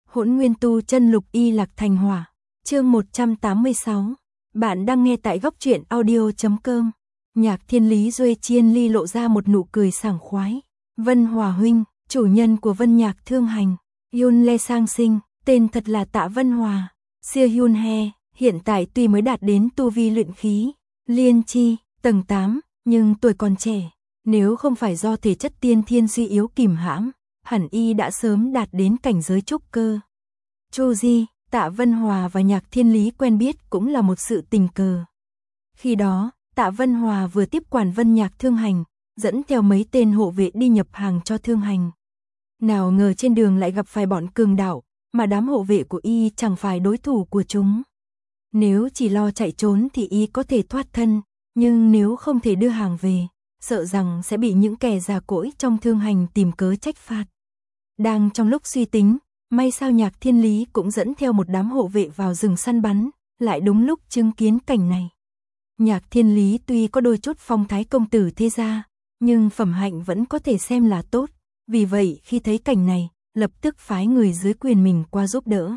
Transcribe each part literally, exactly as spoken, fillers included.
Hỗn Nguyên Tu Chân Lục Y Lạc Thành Hỏa, chương một trăm tám mươi sáu. Bạn đang nghe tại góc truyện audio chấm com. Nhạc Thiên Lý Duy Chiên Ly lộ ra một nụ cười sảng khoái. Vân Hòa huynh, chủ nhân của Vân Nhạc Thương Hành, Yun Le Sang Sinh, tên thật là Tạ Vân Hòa, Sia Yun He, hiện tại tuy mới đạt đến tu vi luyện khí Liên Chi tầng tám, nhưng tuổi còn trẻ, nếu không phải do thể chất tiên thiên suy yếu kìm hãm, hẳn y đã sớm đạt đến cảnh giới trúc cơ. Chu Di, Tạ Vân Hòa và Nhạc Thiên Lý quen biết cũng là một sự tình cờ. Khi đó, Tạ Vân Hòa vừa tiếp quản Vân Nhạc Thương Hành, dẫn theo mấy tên hộ vệ đi nhập hàng cho Thương Hành. Nào ngờ trên đường lại gặp phải bọn cường đạo, mà đám hộ vệ của y chẳng phải đối thủ của chúng. Nếu chỉ lo chạy trốn thì y có thể thoát thân, nhưng nếu không thể đưa hàng về, sợ rằng sẽ bị những kẻ già cỗi trong Thương Hành tìm cớ trách phạt. Đang trong lúc suy tính, may sao Nhạc Thiên Lý cũng dẫn theo một đám hộ vệ vào rừng săn bắn, lại đúng lúc chứng kiến cảnh này. Nhạc Thiên Lý tuy có đôi chút phong thái công tử thế gia, nhưng phẩm hạnh vẫn có thể xem là tốt, vì vậy khi thấy cảnh này, lập tức phái người dưới quyền mình qua giúp đỡ.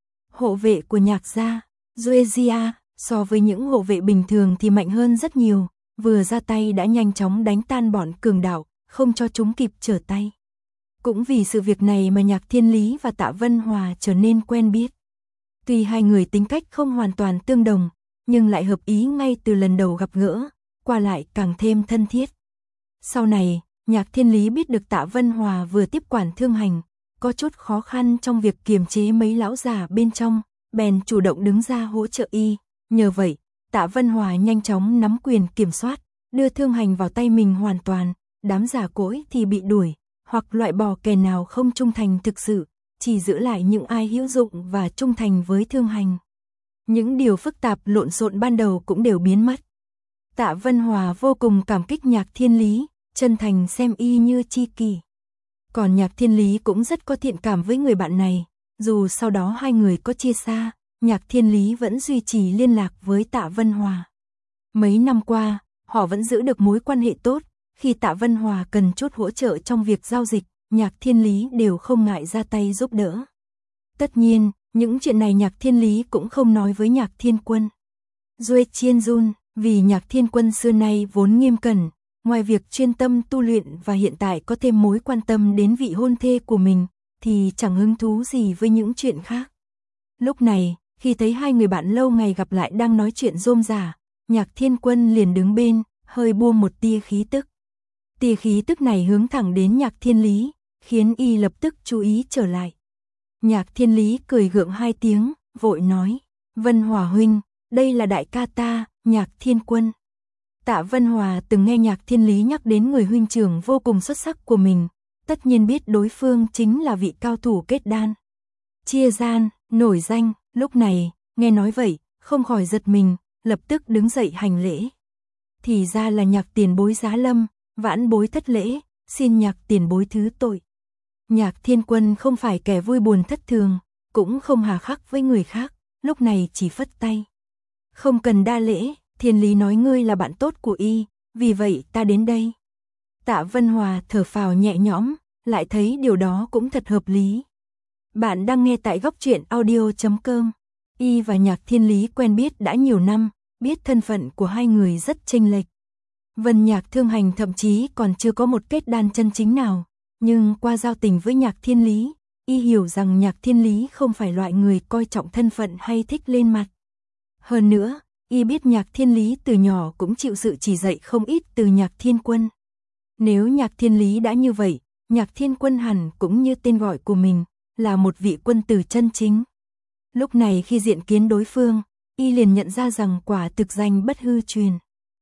Hộ vệ của Nhạc gia, Duezia, so với những hộ vệ bình thường thì mạnh hơn rất nhiều, vừa ra tay đã nhanh chóng đánh tan bọn cường đạo, không cho chúng kịp trở tay. Cũng vì sự việc này mà Nhạc Thiên Lý và Tạ Vân Hòa trở nên quen biết. Tuy hai người tính cách không hoàn toàn tương đồng, nhưng lại hợp ý ngay từ lần đầu gặp gỡ, qua lại càng thêm thân thiết. Sau này, Nhạc Thiên Lý biết được Tạ Vân Hòa vừa tiếp quản Thương Hành, có chút khó khăn trong việc kiềm chế mấy lão già bên trong, bèn chủ động đứng ra hỗ trợ y. Nhờ vậy, Tạ Vân Hòa nhanh chóng nắm quyền kiểm soát, đưa Thương Hành vào tay mình hoàn toàn, đám già cỗi thì bị đuổi, hoặc loại bỏ kẻ nào không trung thành thực sự, chỉ giữ lại những ai hữu dụng và trung thành với Thương Hành. Những điều phức tạp lộn xộn ban đầu cũng đều biến mất. Tạ Vân Hòa vô cùng cảm kích Nhạc Thiên Lý, chân thành xem y như tri kỷ. Còn Nhạc Thiên Lý cũng rất có thiện cảm với người bạn này, dù sau đó hai người có chia xa, Nhạc Thiên Lý vẫn duy trì liên lạc với Tạ Vân Hòa. Mấy năm qua, họ vẫn giữ được mối quan hệ tốt, khi Tạ Vân Hòa cần chút hỗ trợ trong việc giao dịch, Nhạc Thiên Lý đều không ngại ra tay giúp đỡ. Tất nhiên, những chuyện này Nhạc Thiên Lý cũng không nói với Nhạc Thiên Quân. Duy Chiên Jun, vì Nhạc Thiên Quân xưa nay vốn nghiêm cẩn, ngoài việc chuyên tâm tu luyện và hiện tại có thêm mối quan tâm đến vị hôn thê của mình, thì chẳng hứng thú gì với những chuyện khác. Lúc này, khi thấy hai người bạn lâu ngày gặp lại đang nói chuyện rôm rả, Nhạc Thiên Quân liền đứng bên, hơi buông một tia khí tức. Tia khí tức này hướng thẳng đến Nhạc Thiên Lý, khiến y lập tức chú ý trở lại. Nhạc Thiên Lý cười gượng hai tiếng, vội nói, Vân Hòa huynh, đây là đại ca ta, Nhạc Thiên Quân. Tạ Vân Hòa từng nghe Nhạc Thiên Lý nhắc đến người huynh trưởng vô cùng xuất sắc của mình, tất nhiên biết đối phương chính là vị cao thủ kết đan. Chia gian, nổi danh, lúc này, nghe nói vậy, không khỏi giật mình, lập tức đứng dậy hành lễ. Thì ra là Nhạc tiền bối giá lâm, vãn bối thất lễ, xin Nhạc tiền bối thứ tội. Nhạc Thiên Quân không phải kẻ vui buồn thất thường, cũng không hà khắc với người khác, lúc này chỉ phất tay. Không cần đa lễ, Thiên Lý nói ngươi là bạn tốt của y, vì vậy ta đến đây. Tạ Vân Hòa thở phào nhẹ nhõm, lại thấy điều đó cũng thật hợp lý. Bạn đang nghe tại góc truyện audio chấm com. Y và Nhạc Thiên Lý quen biết đã nhiều năm, biết thân phận của hai người rất chênh lệch. Vân Nhạc Thương Hành thậm chí còn chưa có một kết đan chân chính nào, nhưng qua giao tình với Nhạc Thiên Lý, y hiểu rằng Nhạc Thiên Lý không phải loại người coi trọng thân phận hay thích lên mặt. Hơn nữa, y biết Nhạc Thiên Lý từ nhỏ cũng chịu sự chỉ dạy không ít từ Nhạc Thiên Quân. Nếu Nhạc Thiên Lý đã như vậy, Nhạc Thiên Quân hẳn cũng như tên gọi của mình, là một vị quân tử chân chính. Lúc này khi diện kiến đối phương, y liền nhận ra rằng quả thực danh bất hư truyền.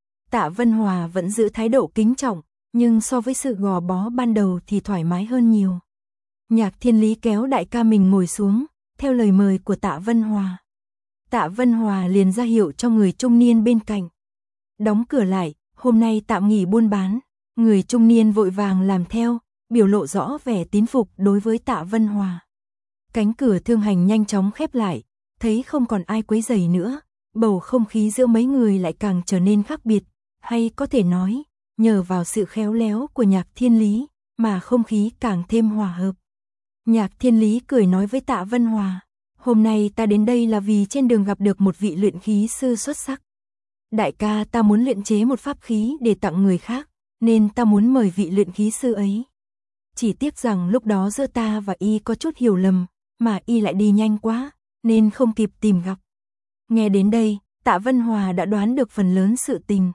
Tạ Vân Hòa vẫn giữ thái độ kính trọng, nhưng so với sự gò bó ban đầu thì thoải mái hơn nhiều. Nhạc Thiên Lý kéo đại ca mình ngồi xuống, theo lời mời của Tạ Vân Hòa. Tạ Vân Hòa liền ra hiệu cho người trung niên bên cạnh. Đóng cửa lại, hôm nay tạm nghỉ buôn bán, người trung niên vội vàng làm theo, biểu lộ rõ vẻ tín phục đối với Tạ Vân Hòa. Cánh cửa Thương Hành nhanh chóng khép lại, thấy không còn ai quấy rầy nữa, bầu không khí giữa mấy người lại càng trở nên khác biệt, hay có thể nói, nhờ vào sự khéo léo của Nhạc Thiên Lý, mà không khí càng thêm hòa hợp. Nhạc Thiên Lý cười nói với Tạ Vân Hòa, hôm nay ta đến đây là vì trên đường gặp được một vị luyện khí sư xuất sắc. Đại ca, ta muốn luyện chế một pháp khí để tặng người khác, nên ta muốn mời vị luyện khí sư ấy. Chỉ tiếc rằng lúc đó giữa ta và y có chút hiểu lầm, mà y lại đi nhanh quá, nên không kịp tìm gặp. Nghe đến đây, Tạ Vân Hòa đã đoán được phần lớn sự tình.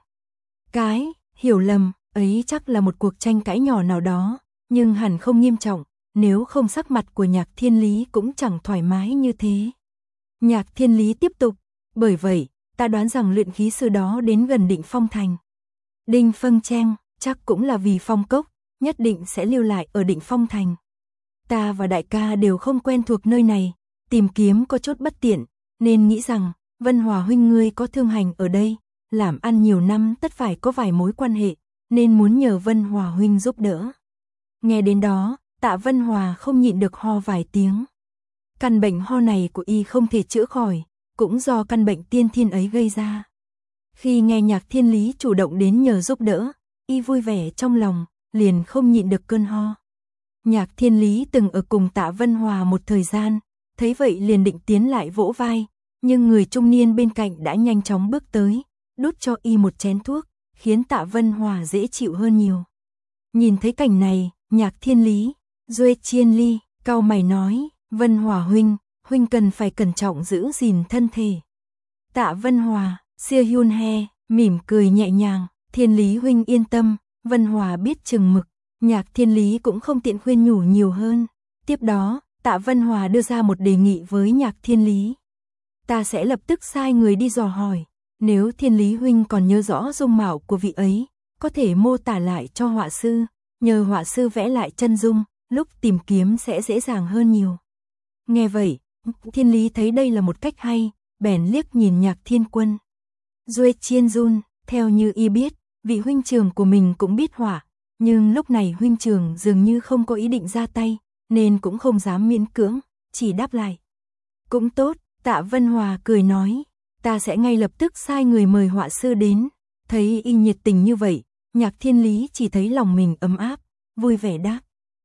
Cái hiểu lầm ấy chắc là một cuộc tranh cãi nhỏ nào đó, nhưng hẳn không nghiêm trọng, nếu không sắc mặt của Nhạc Thiên Lý cũng chẳng thoải mái như thế. Nhạc Thiên Lý tiếp tục, bởi vậy, ta đoán rằng luyện khí sư đó đến gần Định Phong Thành. Đinh Phân Trang, chắc cũng là vì Phong Cốc, nhất định sẽ lưu lại ở Định Phong Thành. Ta và đại ca đều không quen thuộc nơi này, tìm kiếm có chút bất tiện, nên nghĩ rằng, Vân Hòa huynh ngươi có thương hành ở đây, làm ăn nhiều năm tất phải có vài mối quan hệ, nên muốn nhờ Vân Hòa huynh giúp đỡ. Nghe đến đó, Tạ Vân Hòa không nhịn được ho vài tiếng. Căn bệnh ho này của y không thể chữa khỏi, cũng do căn bệnh tiên thiên ấy gây ra. Khi nghe Nhạc Thiên Lý chủ động đến nhờ giúp đỡ, y vui vẻ trong lòng, liền không nhịn được cơn ho. Nhạc Thiên Lý từng ở cùng Tạ Vân Hòa một thời gian, thấy vậy liền định tiến lại vỗ vai, nhưng người trung niên bên cạnh đã nhanh chóng bước tới, đút cho y một chén thuốc, khiến Tạ Vân Hòa dễ chịu hơn nhiều. Nhìn thấy cảnh này, Nhạc Thiên Lý, Duệ Chiên Ly, cau mày nói, Vân Hòa huynh, huynh cần phải cẩn trọng giữ gìn thân thể. Tạ Vân Hòa, Sia Hyun He, mỉm cười nhẹ nhàng, Thiên Lý huynh yên tâm, Vân Hòa biết chừng mực. Nhạc Thiên Lý cũng không tiện khuyên nhủ nhiều hơn. Tiếp đó, Tạ Vân Hòa đưa ra một đề nghị với Nhạc Thiên Lý. Ta sẽ lập tức sai người đi dò hỏi, nếu Thiên Lý huynh còn nhớ rõ dung mạo của vị ấy, có thể mô tả lại cho họa sư, nhờ họa sư vẽ lại chân dung, lúc tìm kiếm sẽ dễ dàng hơn nhiều. Nghe vậy, Thiên Lý thấy đây là một cách hay, bèn liếc nhìn Nhạc Thiên Quân. Duệ Chiên Jun, theo như y biết, vị huynh trưởng của mình cũng biết họa, nhưng lúc này huynh trưởng dường như không có ý định ra tay, nên cũng không dám miễn cưỡng, chỉ đáp lại. Cũng tốt, Tạ Vân Hòa cười nói, ta sẽ ngay lập tức sai người mời họa sư đến. Thấy y nhiệt tình như vậy, Nhạc Thiên Lý chỉ thấy lòng mình ấm áp, vui vẻ đáp.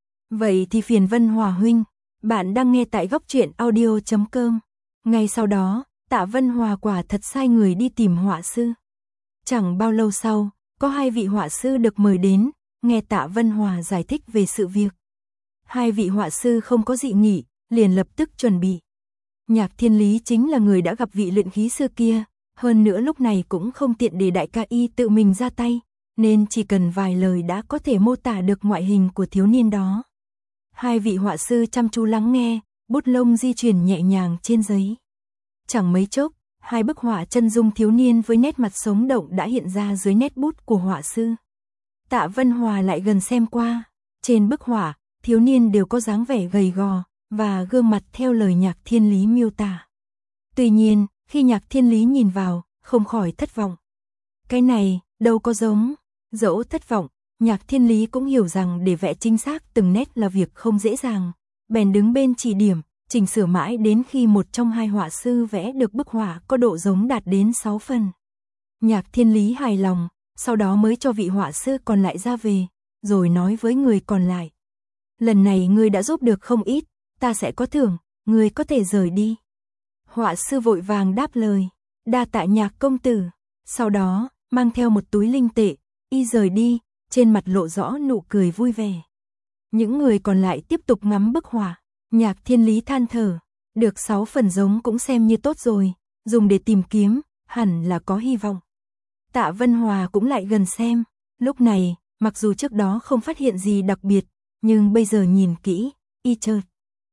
Vậy thì phiền Vân Hòa huynh. Bạn đang nghe tại góc truyện audio chấm com. Ngay sau đó, Tạ Vân Hòa quả thật sai người đi tìm họa sư. Chẳng bao lâu sau, có hai vị họa sư được mời đến, nghe Tạ Vân Hòa giải thích về sự việc. Hai vị họa sư không có dị nghị, liền lập tức chuẩn bị. Nhạc Thiên Lý chính là người đã gặp vị luyện khí sư kia, hơn nữa lúc này cũng không tiện để đại ca y tự mình ra tay, nên chỉ cần vài lời đã có thể mô tả được ngoại hình của thiếu niên đó. Hai vị họa sư chăm chú lắng nghe, bút lông di chuyển nhẹ nhàng trên giấy. Chẳng mấy chốc, hai bức họa chân dung thiếu niên với nét mặt sống động đã hiện ra dưới nét bút của họa sư. Tạ Vân Hòa lại gần xem qua, trên bức họa, thiếu niên đều có dáng vẻ gầy gò, và gương mặt theo lời Nhạc Thiên Lý miêu tả. Tuy nhiên, khi Nhạc Thiên Lý nhìn vào, không khỏi thất vọng. Cái này, đâu có giống. Dẫu thất vọng, Nhạc Thiên Lý cũng hiểu rằng để vẽ chính xác từng nét là việc không dễ dàng. Bèn đứng bên chỉ điểm, chỉnh sửa mãi đến khi một trong hai họa sư vẽ được bức họa có độ giống đạt đến sáu phần. Nhạc Thiên Lý hài lòng, sau đó mới cho vị họa sư còn lại ra về, rồi nói với người còn lại. Lần này ngươi đã giúp được không ít, ta sẽ có thưởng, ngươi có thể rời đi. Họa sư vội vàng đáp lời, đa tạ Nhạc công tử. Sau đó, mang theo một túi linh tệ, y rời đi, trên mặt lộ rõ nụ cười vui vẻ. Những người còn lại tiếp tục ngắm bức họa. Nhạc Thiên Lý than thở, được sáu phần giống cũng xem như tốt rồi, dùng để tìm kiếm, hẳn là có hy vọng. Tạ Vân Hòa cũng lại gần xem, lúc này, mặc dù trước đó không phát hiện gì đặc biệt, nhưng bây giờ nhìn kỹ, y chợt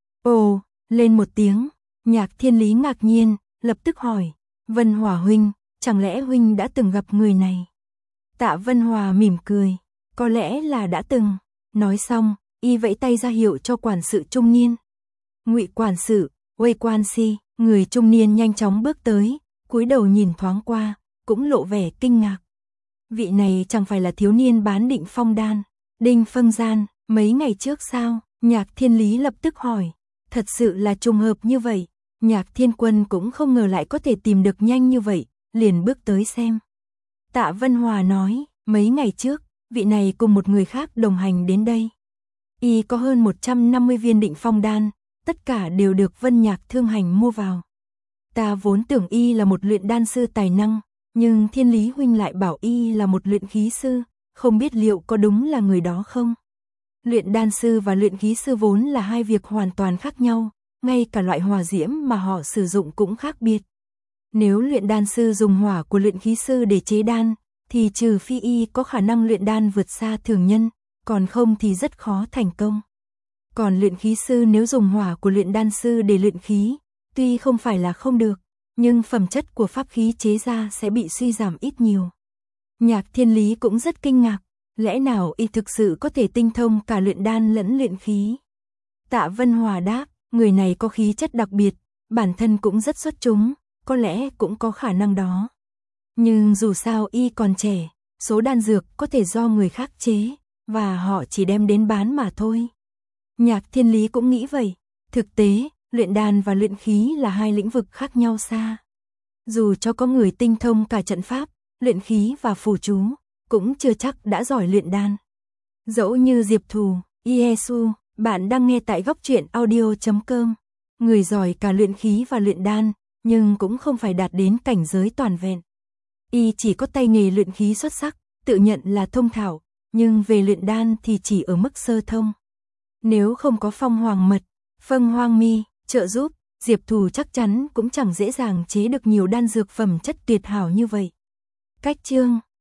ồ, lên một tiếng. Nhạc Thiên Lý ngạc nhiên, lập tức hỏi, Vân Hòa huynh, chẳng lẽ huynh đã từng gặp người này? Tạ Vân Hòa mỉm cười, có lẽ là đã từng. Nói xong, y vẫy tay ra hiệu cho quản sự trung niên. Ngụy quản sự, Wei Quan Si, người trung niên nhanh chóng bước tới, cúi đầu nhìn thoáng qua, cũng lộ vẻ kinh ngạc. Vị này chẳng phải là thiếu niên bán Định Phong đan, Đinh Phân Gian, mấy ngày trước sao? Nhạc Thiên Lý lập tức hỏi, thật sự là trùng hợp như vậy. Nhạc Thiên Quân cũng không ngờ lại có thể tìm được nhanh như vậy, liền bước tới xem. Tạ Vân Hòa nói, mấy ngày trước, vị này cùng một người khác đồng hành đến đây. Y có hơn một trăm năm mươi viên định phong đan, tất cả đều được Vân Nhạc Thương Hành mua vào. Ta vốn tưởng Y là một luyện đan sư tài năng, nhưng Thiên Lý huynh lại bảo Y là một luyện khí sư, không biết liệu có đúng là người đó không? Luyện đan sư và luyện khí sư vốn là hai việc hoàn toàn khác nhau, ngay cả loại hỏa diễm mà họ sử dụng cũng khác biệt. Nếu luyện đan sư dùng hỏa của luyện khí sư để chế đan, thì trừ phi Y có khả năng luyện đan vượt xa thường nhân, còn không thì rất khó thành công. Còn luyện khí sư nếu dùng hỏa của luyện đan sư để luyện khí, tuy không phải là không được, nhưng phẩm chất của pháp khí chế ra sẽ bị suy giảm ít nhiều. Nhạc Thiên Lý cũng rất kinh ngạc, lẽ nào Y thực sự có thể tinh thông cả luyện đan lẫn luyện khí? Tạ Vân Hòa đáp, người này có khí chất đặc biệt, bản thân cũng rất xuất chúng, có lẽ cũng có khả năng đó. Nhưng dù sao Y còn trẻ, số đan dược có thể do người khác chế, và họ chỉ đem đến bán mà thôi. Nhạc Thiên Lý cũng nghĩ vậy, thực tế, luyện đan và luyện khí là hai lĩnh vực khác nhau xa. Dù cho có người tinh thông cả trận pháp, luyện khí và phù chú, cũng chưa chắc đã giỏi luyện đan. Dẫu như Diệp Thù, Yesu, bạn đang nghe tại góc truyện audio chấm com. Người giỏi cả luyện khí và luyện đan, nhưng cũng không phải đạt đến cảnh giới toàn vẹn. Y chỉ có tay nghề luyện khí xuất sắc, tự nhận là thông thạo, nhưng về luyện đan thì chỉ ở mức sơ thông. Nếu không có Phong Hoàng Mật, Phân Hoang Mi trợ giúp, Diệp Thù chắc chắn cũng chẳng dễ dàng chế được nhiều đan dược phẩm chất tuyệt hảo như vậy. Cách chương